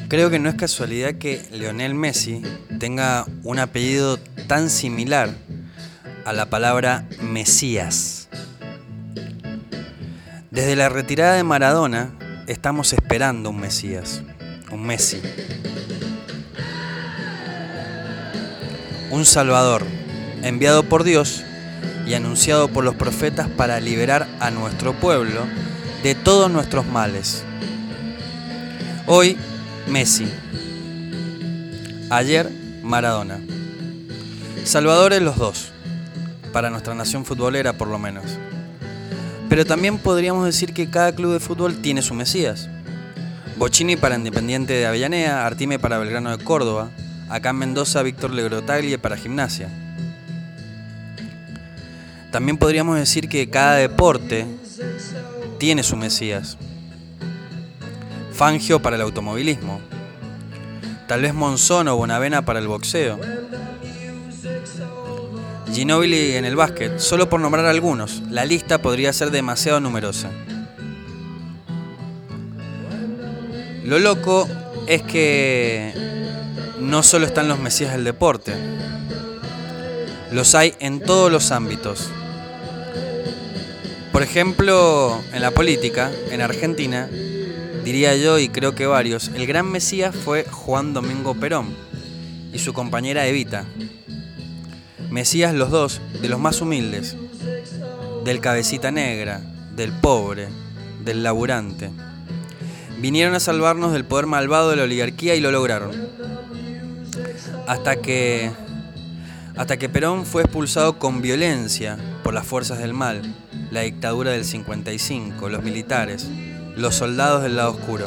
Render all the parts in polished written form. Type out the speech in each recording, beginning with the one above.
Creo que no es casualidad que Lionel Messi tenga un apellido tan similar a la palabra Mesías. Desde la retirada de Maradona estamos esperando un Mesías, un Messi, un Salvador enviado por Dios y anunciado por los profetas para liberar a nuestro pueblo de todos nuestros males. Hoy, Messi. Ayer, Maradona. Salvadores los dos, para nuestra nación futbolera por lo menos. Pero también podríamos decir que cada club de fútbol tiene su Mesías. Bochini para Independiente de Avellaneda, Artime para Belgrano de Córdoba, acá en Mendoza Víctor Legrotaglie para Gimnasia. También podríamos decir que cada deporte tiene su Mesías. Fangio para el automovilismo, tal vez Monzón o Bonavena para el boxeo, Ginóbili en el básquet, solo por nombrar algunos. La lista podría ser demasiado numerosa. Lo loco es que no solo están los Mesías del deporte, los hay en todos los ámbitos. Por ejemplo, en la política, en Argentina, diría yo y creo que varios, el gran Mesías fue Juan Domingo Perón y su compañera Evita. Mesías los dos, de los más humildes, del cabecita negra, del pobre, del laburante. Vinieron a salvarnos del poder malvado de la oligarquía y lo lograron. Hasta que Perón fue expulsado con violencia por las fuerzas del mal, la dictadura del 55, los militares, los soldados del lado oscuro.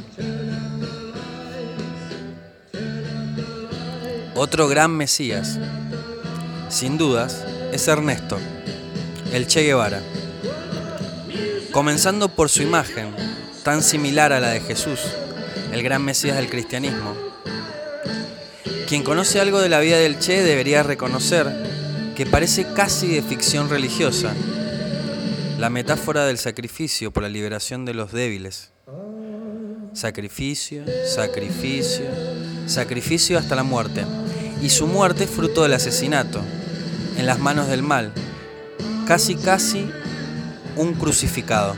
Otro gran Mesías, sin dudas, es Ernesto, el Che Guevara. Comenzando por su imagen, tan similar a la de Jesús, el gran Mesías del cristianismo. Quien conoce algo de la vida del Che debería reconocer que parece casi de ficción religiosa, la metáfora del sacrificio por la liberación de los débiles. Sacrificio, sacrificio, sacrificio hasta la muerte. Y su muerte fruto del asesinato, en las manos del mal. Casi un crucificado.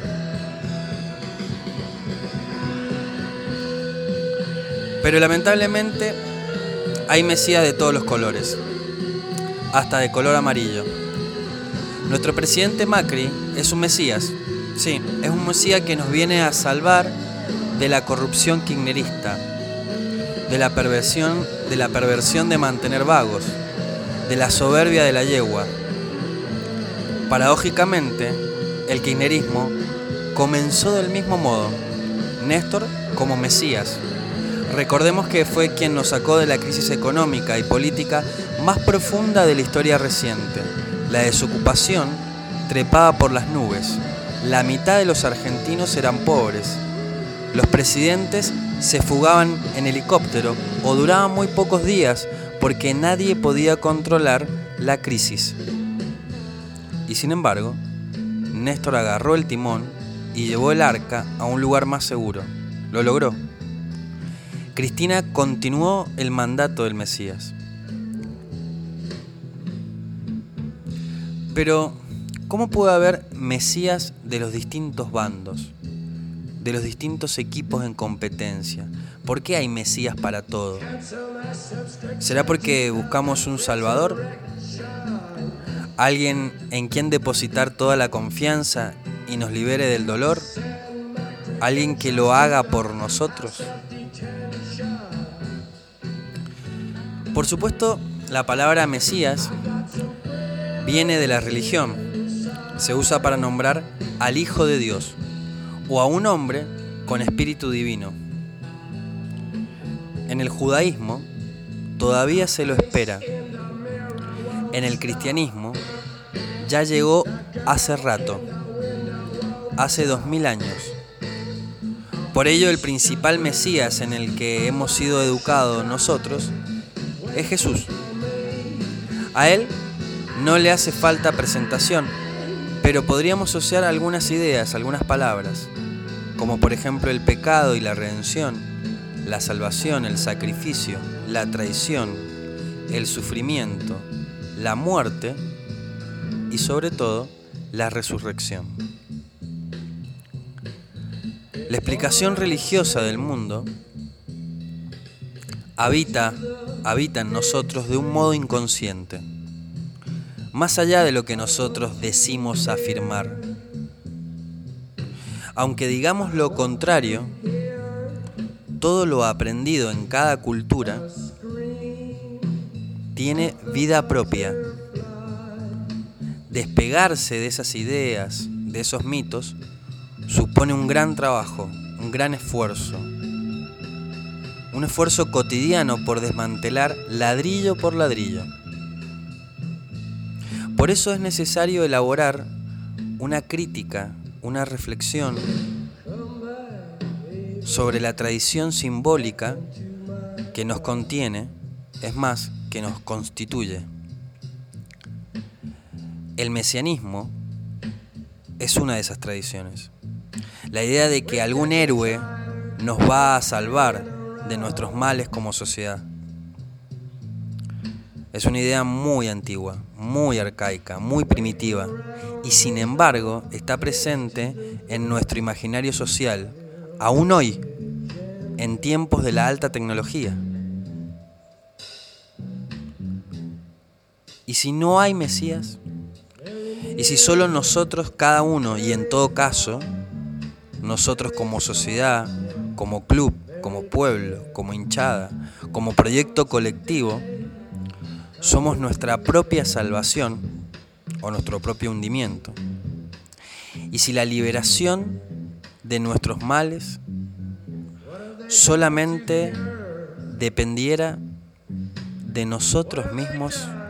Pero lamentablemente hay Mesías de todos los colores, hasta de color amarillo. Nuestro presidente Macri es un Mesías, sí, es un Mesías que nos viene a salvar de la corrupción kirchnerista, de la perversión de mantener vagos, de la soberbia de la yegua. Paradójicamente, el kirchnerismo comenzó del mismo modo, Néstor como Mesías. Recordemos que fue quien nos sacó de la crisis económica y política más profunda de la historia reciente. La desocupación trepaba por las nubes. La mitad de los argentinos eran pobres. Los presidentes se fugaban en helicóptero o duraban muy pocos días porque nadie podía controlar la crisis. Y sin embargo, Néstor agarró el timón y llevó el arca a un lugar más seguro. Lo logró. Cristina continuó el mandato del Mesías. Pero, ¿cómo puede haber Mesías de los distintos bandos, de los distintos equipos en competencia? ¿Por qué hay Mesías para todo? ¿Será porque buscamos un Salvador? ¿Alguien en quien depositar toda la confianza y nos libere del dolor? ¿Alguien que lo haga por nosotros? Por supuesto, la palabra Mesías viene de la religión. Se usa para nombrar al Hijo de Dios o a un hombre con espíritu divino. En el judaísmo todavía se lo espera. En el cristianismo ya llegó hace rato, hace 2000 años. Por ello, el principal Mesías en el que hemos sido educados nosotros es Jesús. A él no le hace falta presentación, pero podríamos asociar algunas ideas, algunas palabras, como por ejemplo el pecado y la redención, la salvación, el sacrificio, la traición, el sufrimiento, la muerte y sobre todo la resurrección. La explicación religiosa del mundo habita en nosotros de un modo inconsciente, más allá de lo que nosotros decimos afirmar. Aunque digamos lo contrario, todo lo aprendido en cada cultura tiene vida propia. Despegarse de esas ideas, de esos mitos, supone un gran trabajo, un gran esfuerzo. Un esfuerzo cotidiano por desmantelar ladrillo por ladrillo. Por eso es necesario elaborar una crítica, una reflexión sobre la tradición simbólica que nos contiene, es más, que nos constituye. El mesianismo es una de esas tradiciones. La idea de que algún héroe nos va a salvar de nuestros males como sociedad. Es una idea muy antigua, muy arcaica, muy primitiva, y sin embargo está presente en nuestro imaginario social, aún hoy, en tiempos de la alta tecnología. ¿Y si no hay Mesías? ¿Y si solo nosotros, cada uno, y en todo caso, nosotros como sociedad, como club, como pueblo, como hinchada, como proyecto colectivo, somos nuestra propia salvación o nuestro propio hundimiento? Y si la liberación de nuestros males solamente dependiera de nosotros mismos